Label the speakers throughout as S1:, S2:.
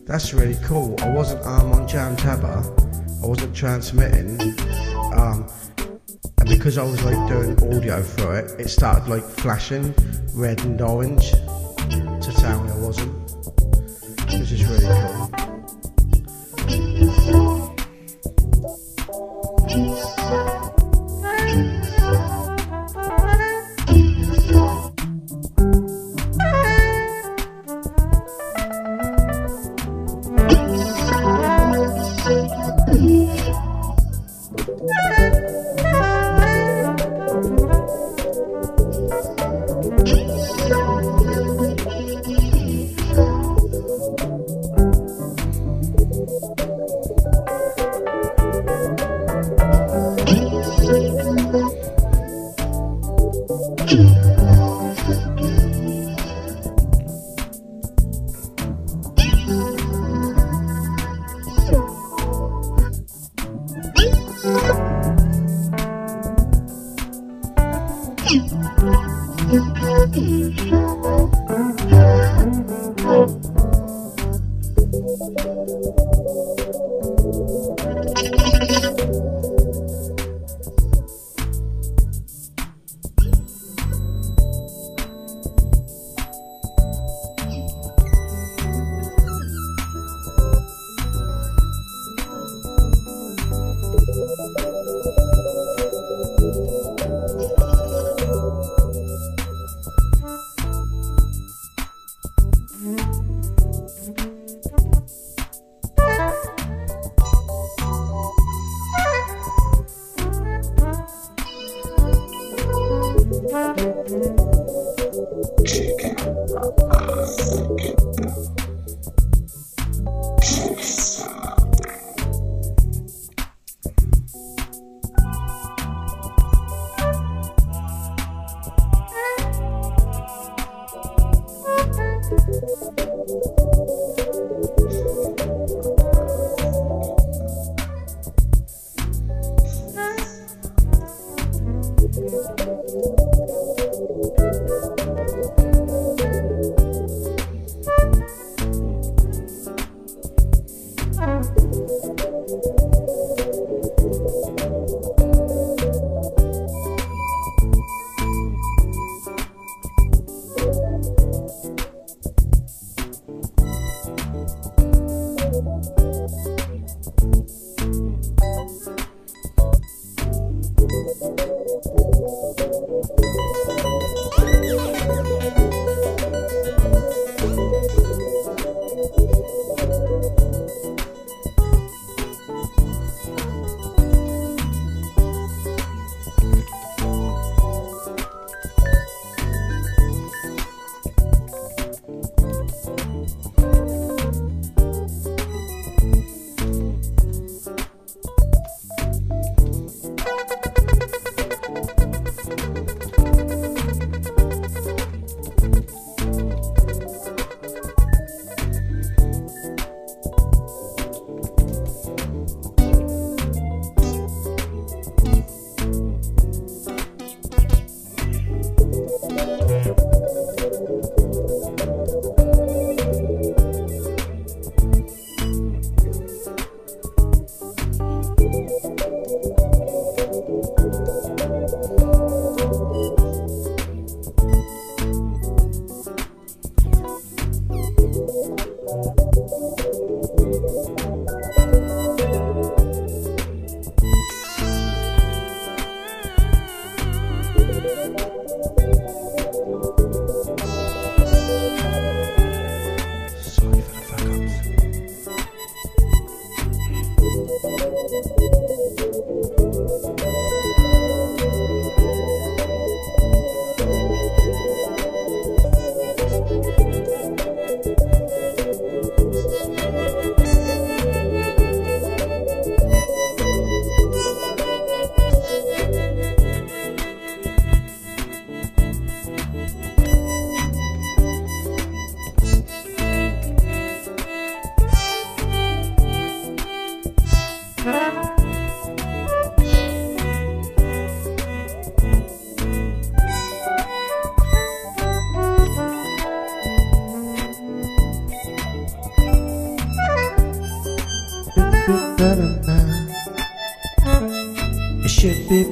S1: That's really cool. I wasn't on Jam Tabber. I wasn't transmitting. And because I was like doing audio through it, it started like flashing red and orange to tell me I wasn't, which is really cool.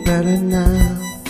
S1: better now.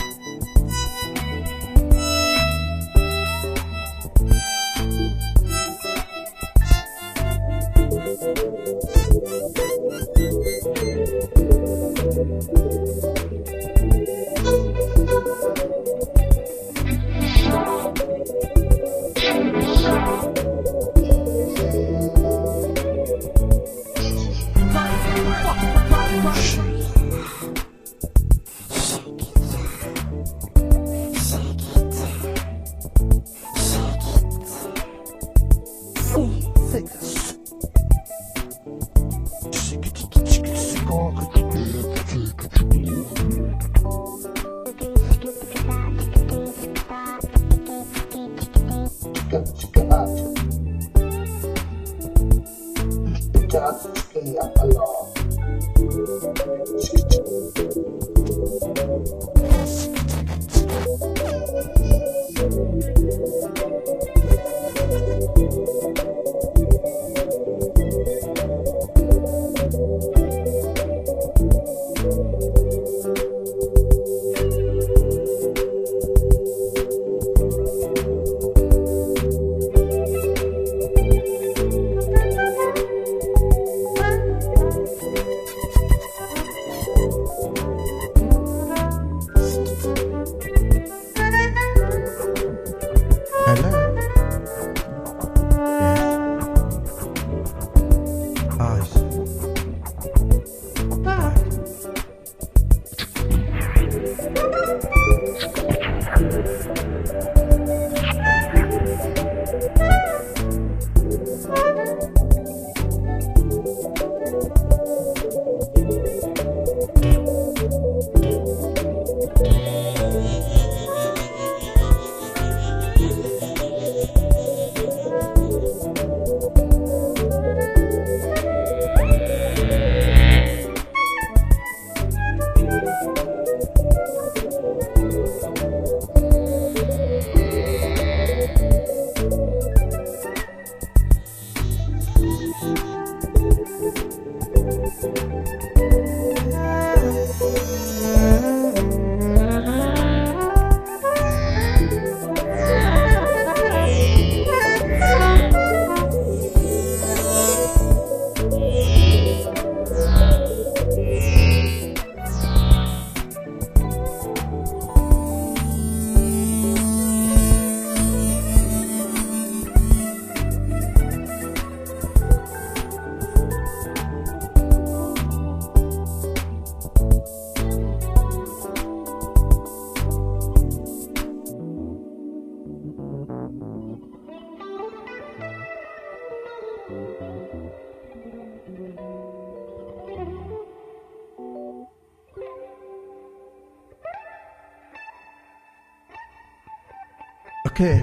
S1: Okay.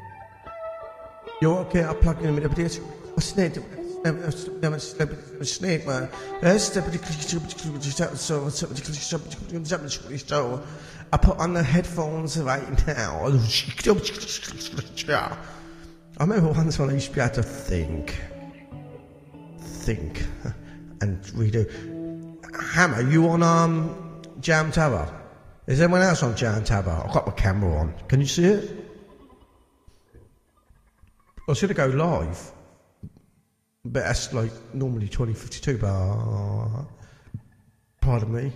S1: Jo, okay, jeg plukker den med det på det. Og sned, sned mig. I put on the headphones right now. I remember once when I used to be able to think, and redo. Hammer, you on Jam Tower? Is anyone else on Jam Tower? I've got my camera on. Can you see it? I should go live, but that's like normally 2052, but pardon me.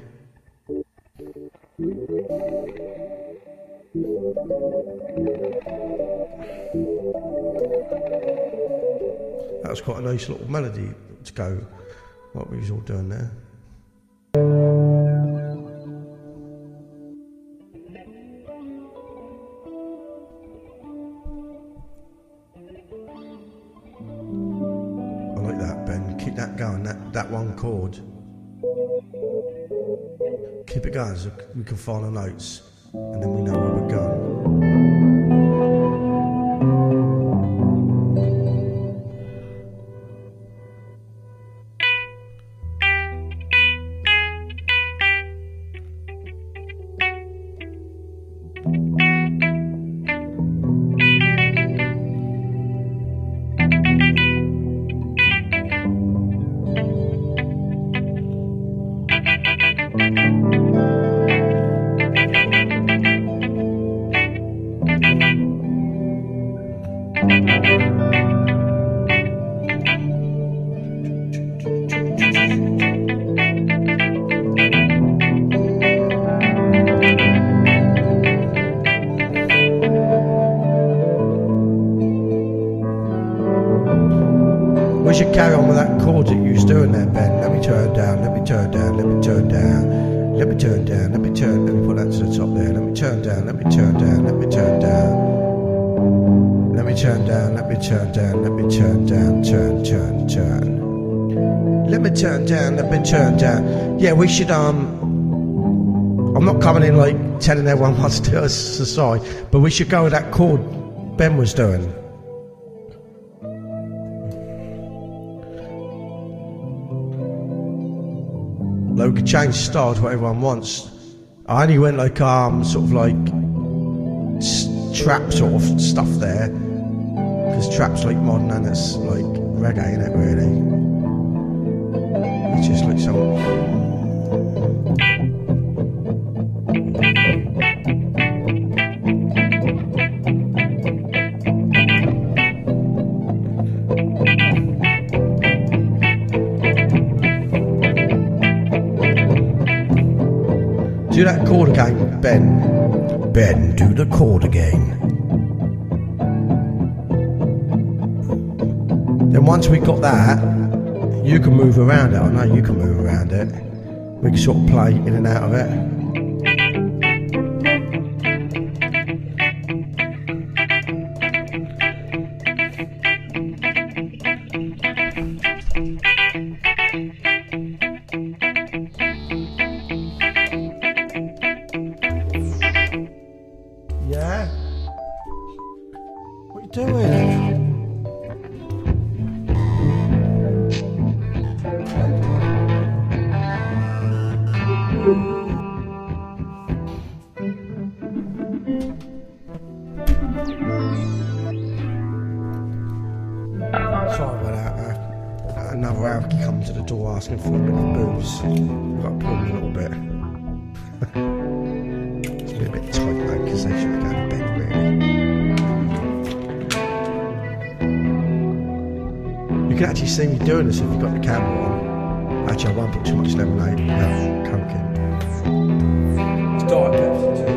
S1: That was quite a nice little melody to go, what we was all doing there. That going, that one chord. Keep it going so we can find the notes and then we know where we're going. We should carry on with that chord that you was doing there, Ben. Let me turn down, let me turn down, let me turn down, let me turn down, let me put that to the top there. Let me turn down, let me turn down, let me turn down. Let me turn down, let me turn down, let me turn down, turn. Let me turn down, let me turn down. Yeah, we should, I'm not coming in like telling everyone what to do as a side, but we should go with that chord Ben was doing. Like, we could change style to what everyone wants. I only went like sort of like trap sort of stuff there, because trap's like modern and it's like reggae in it really. It's just like some. Do that chord again, Ben. Ben, do the chord again. Then once we got that, you can move around it. I know you can move around it. We can sort of play in and out of it. Yeah? What are you doing? Sorry about that. Another Arab come to the door asking for a bit of booze. I've got to pull him a little bit. It's been a bit tight though, because they should be going to bed really. You can actually see me doing this if you've got the camera on. Actually, I won't put too much lemonade, coke in. It's Diet Pepsi too.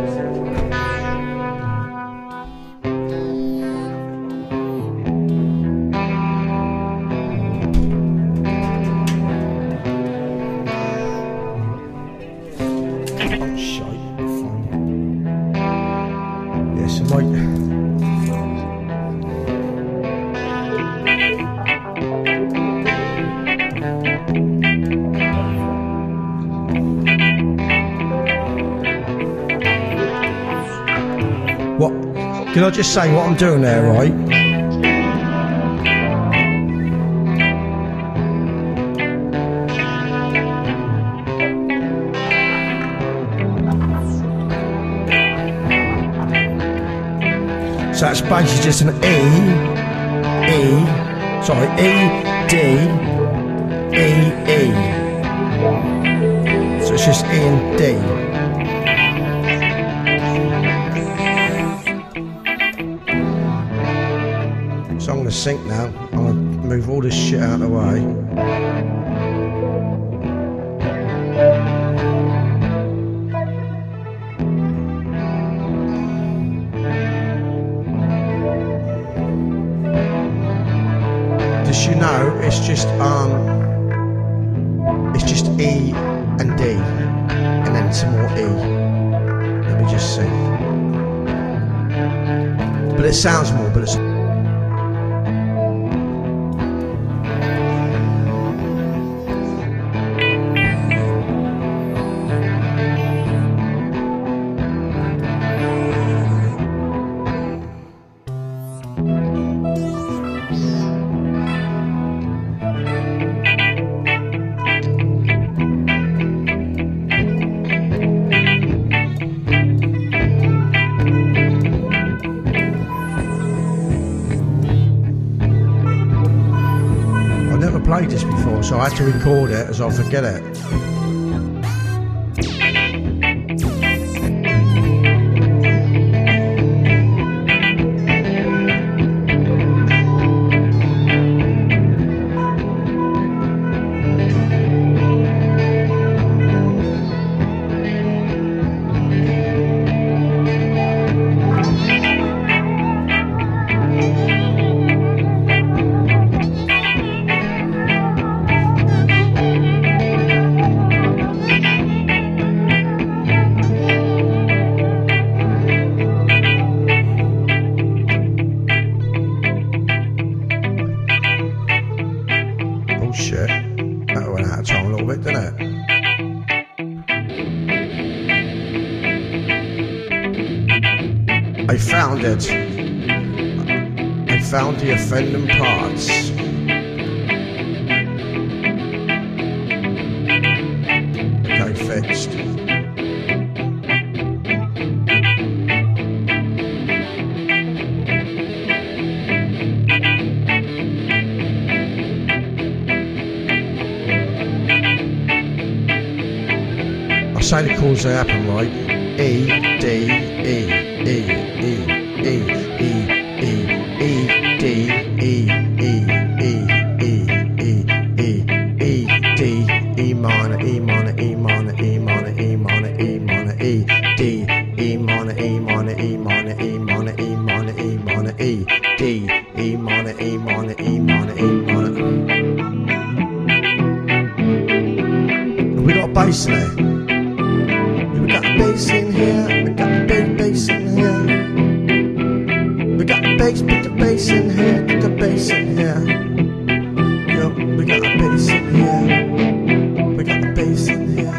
S1: What? Can I just say what I'm doing there, right? So that's basically just an E, D, E. So it's just E and D. So I'm going to sync now. I'm going to move all this shit out of the way. Just you know, it's just E and D, and then some more E. Let me just see. But it sounds more, but it's. Played this before, so I had to record it as I'll forget it. bit, doesn't it? I found it. I found the offending parts. Okay, fixed. I'll say the chords they happen right. E, D, E, E, E, E, E, E, E, D, E, E, E, E, E, E, E, D, E minor, E minor, E minor, E minor, E minor, E minor, E, D, E minor, E minor, E minor, E minor, E minor, E minor, E, D, E minor, E minor, E minor, E minor. Have we got a bass in there? We got a bass in here, we got a big bass in here. We got a bass, put the bass in here, put the bass in here. Yo, we got a bass in here, we got a bass in here.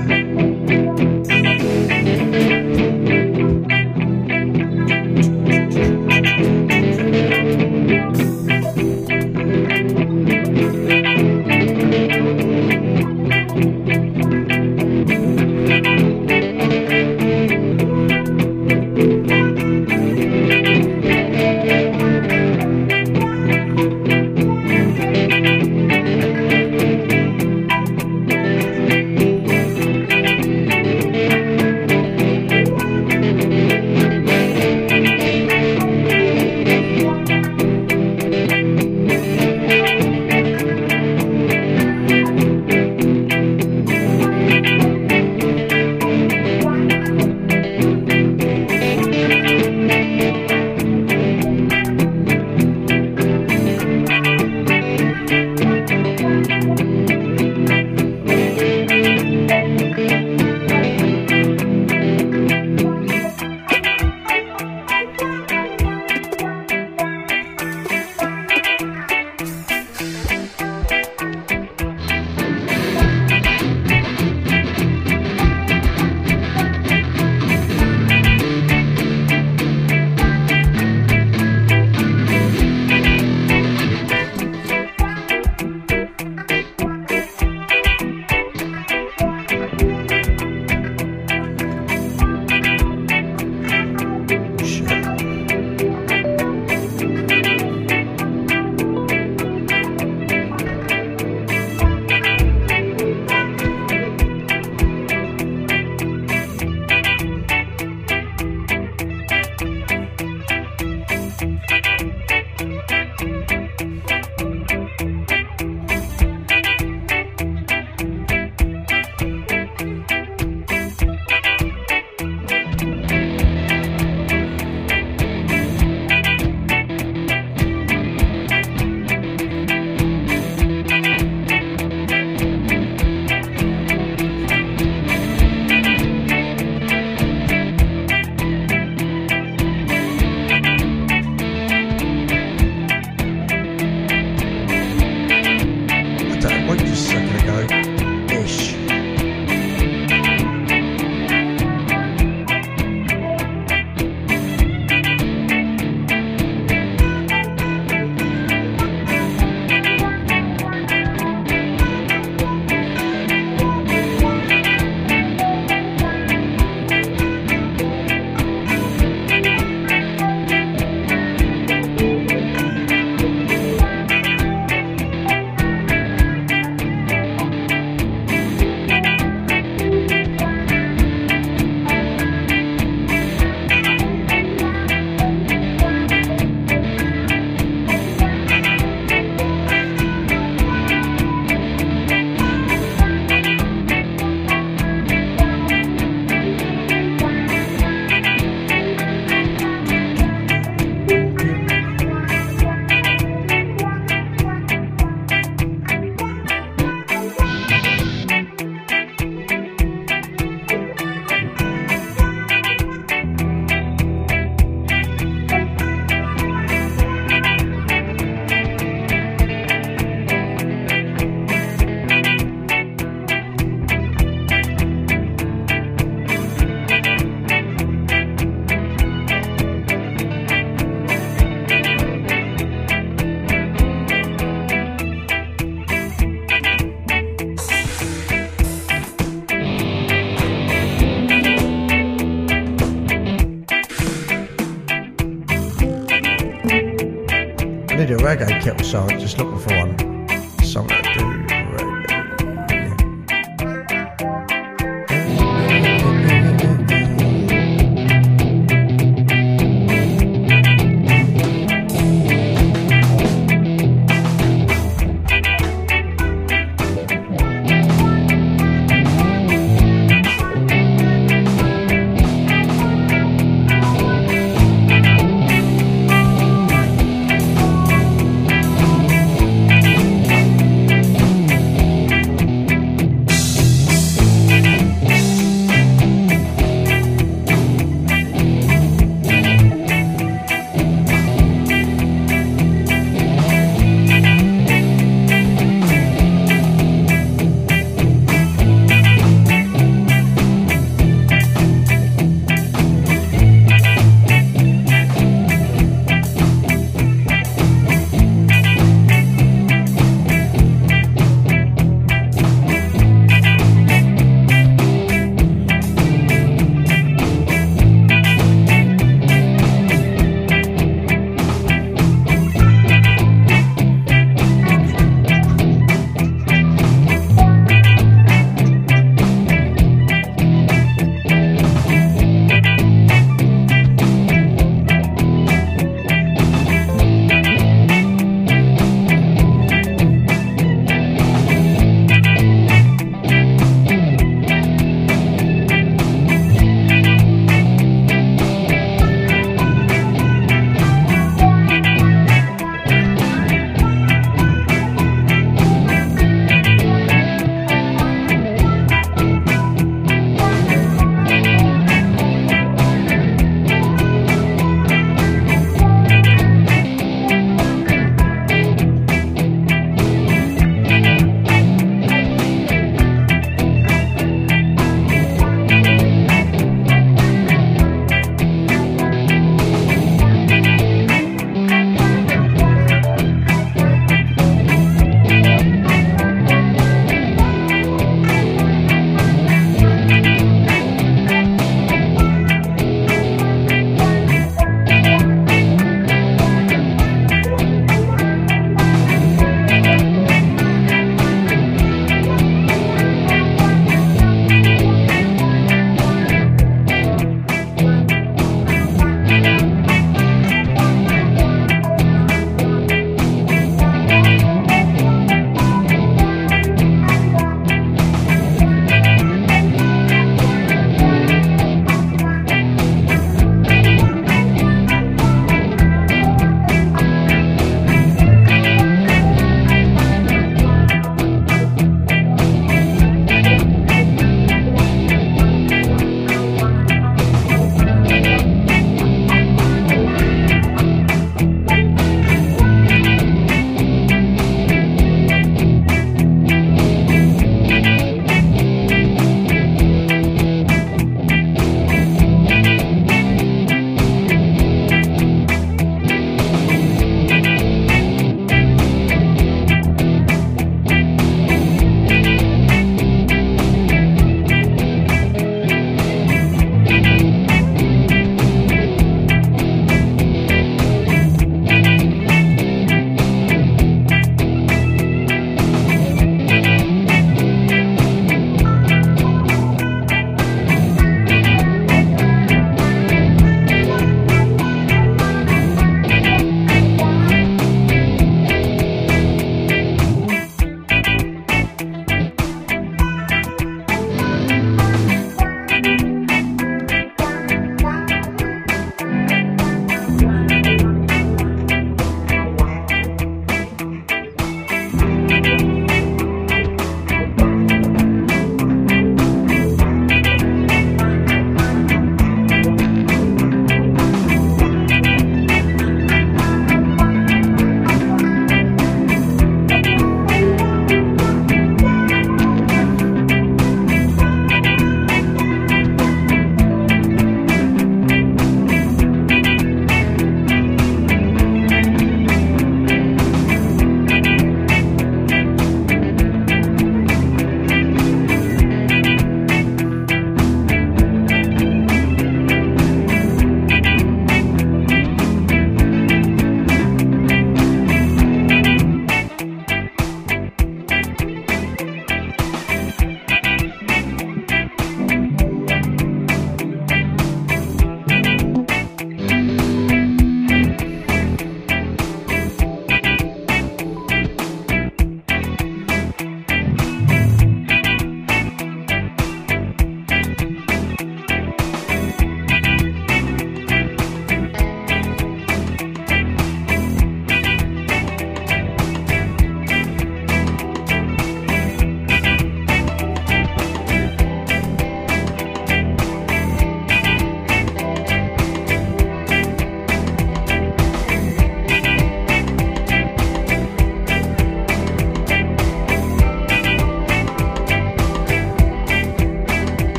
S1: reggae kettle song, just looking for one. Something to do reggae.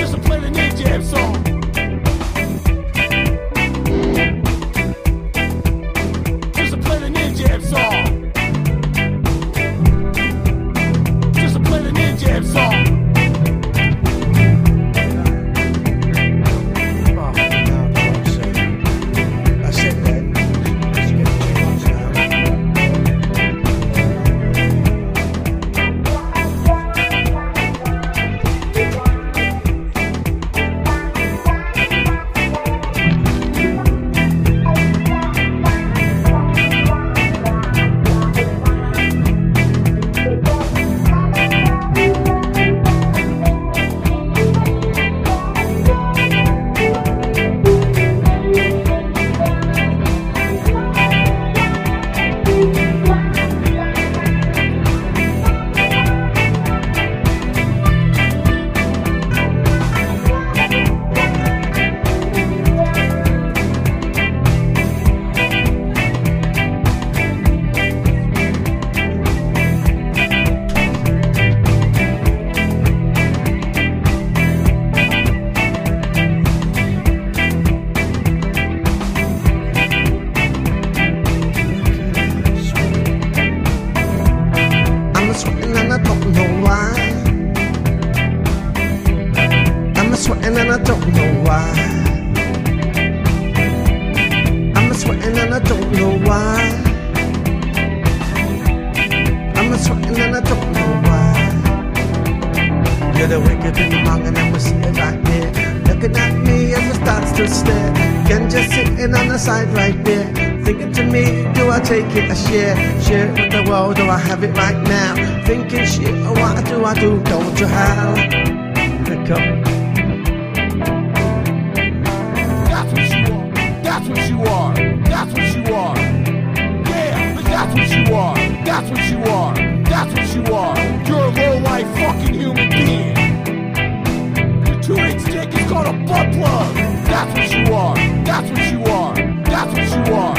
S2: Just to play the Ninja Jam song. Just to play the Ninja Jam song. Just to play the Ninja Jam song.
S1: That's it then. Let's get the tunes now. I'm sweating and I don't know why. I'm sweating and I don't know why. I'm sweating and I don't know why. I'm sweating and I don't know why. You're the wicked in the wrong and I'm sitting right there, looking at me as it starts to stare. Ken just sitting on the side right there, thinking to me, do I take it or share? Share it with the world, do I have it right now? Thinking shit, oh, what do I do? Don't you have? Pick up.
S2: That's what you are. That's what you are. That's what you are. Yeah, but that's what you are. That's what you are. That's what you are. You're a low-life fucking human being. Your 2-inch dick is called a butt plug. That's what you are. That's what you are. That's what you are.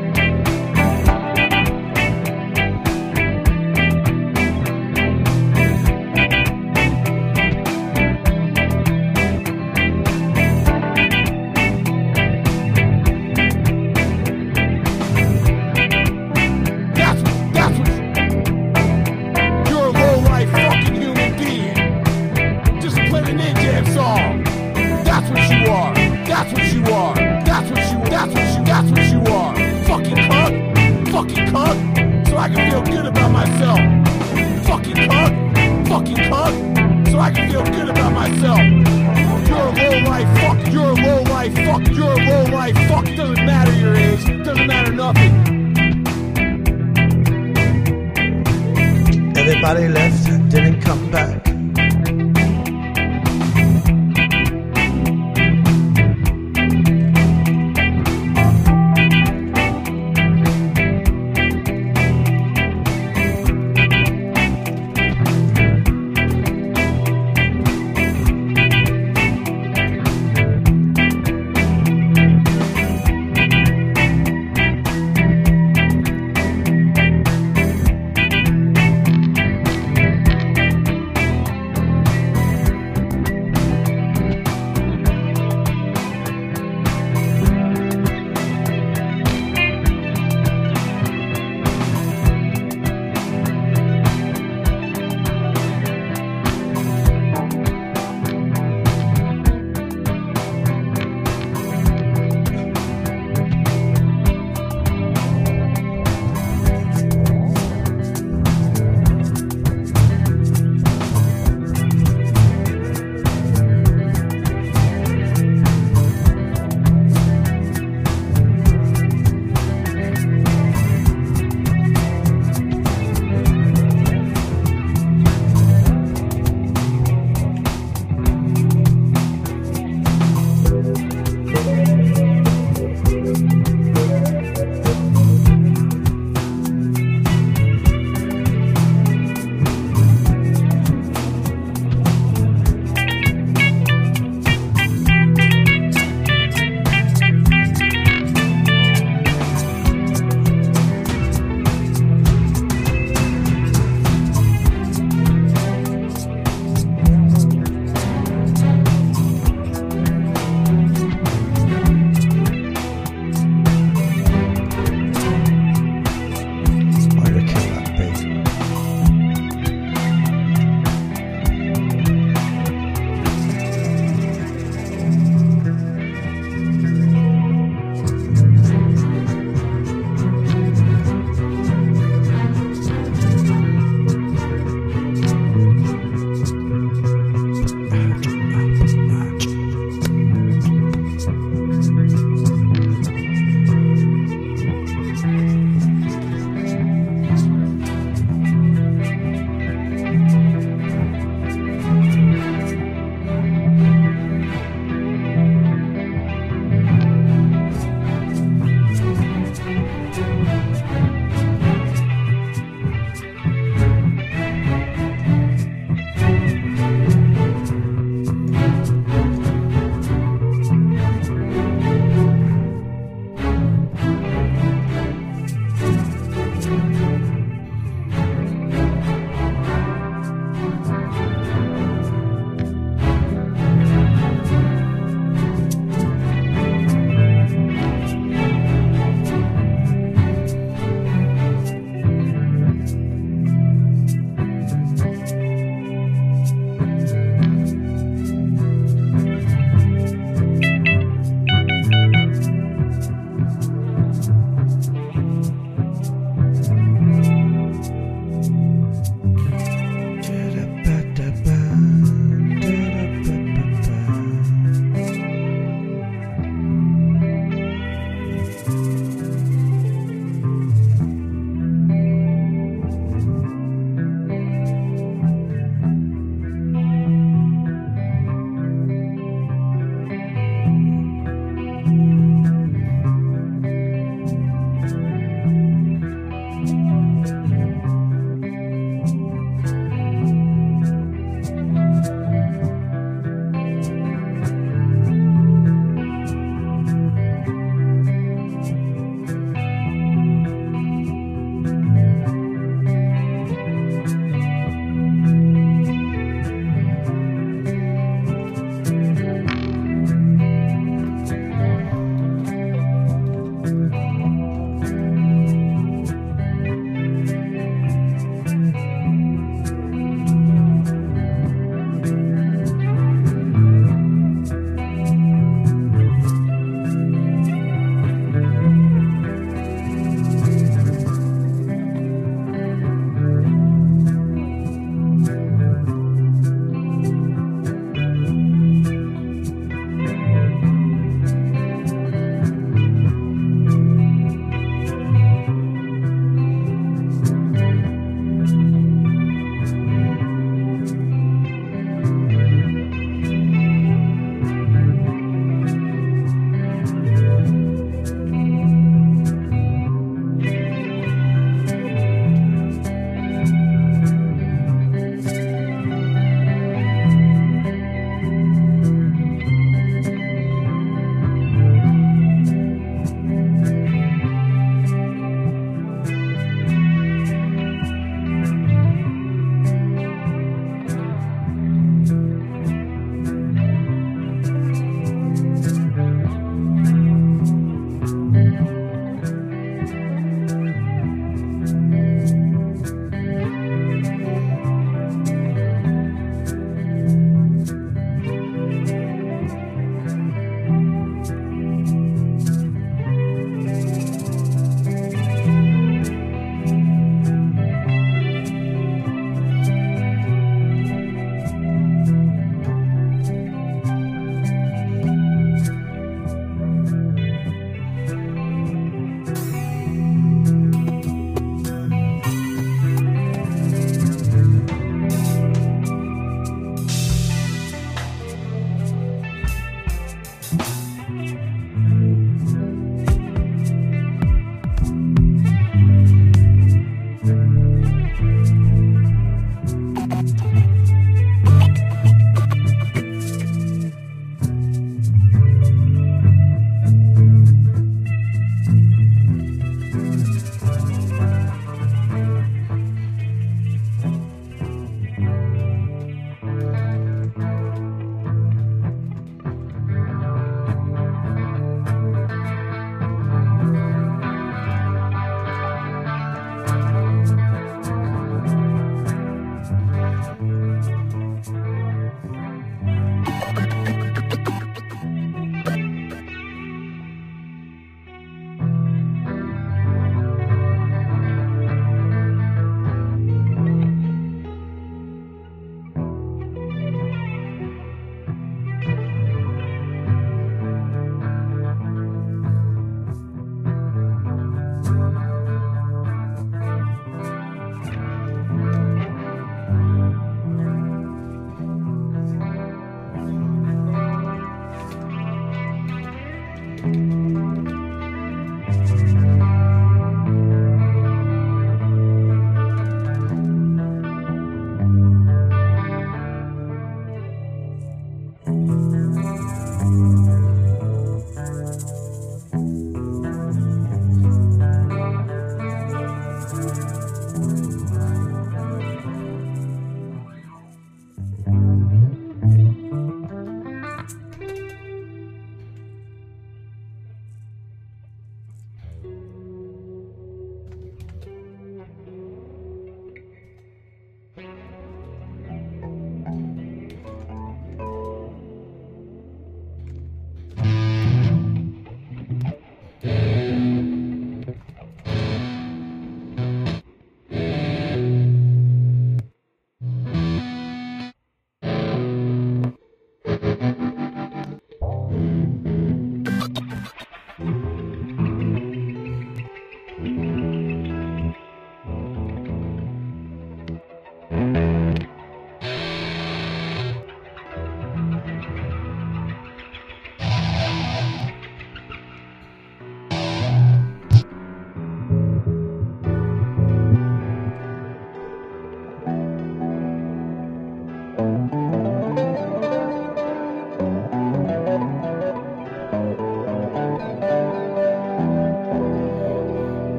S2: So I can feel good about myself. Fucking cunt, so I can feel good about myself. You're a low-life fuck, you're a low-life fuck, you're a low-life fuck. Doesn't matter your age, doesn't matter nothing.
S1: Everybody left, didn't come back.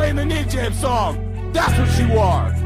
S2: playing the Ninja Jam song. That's what you are.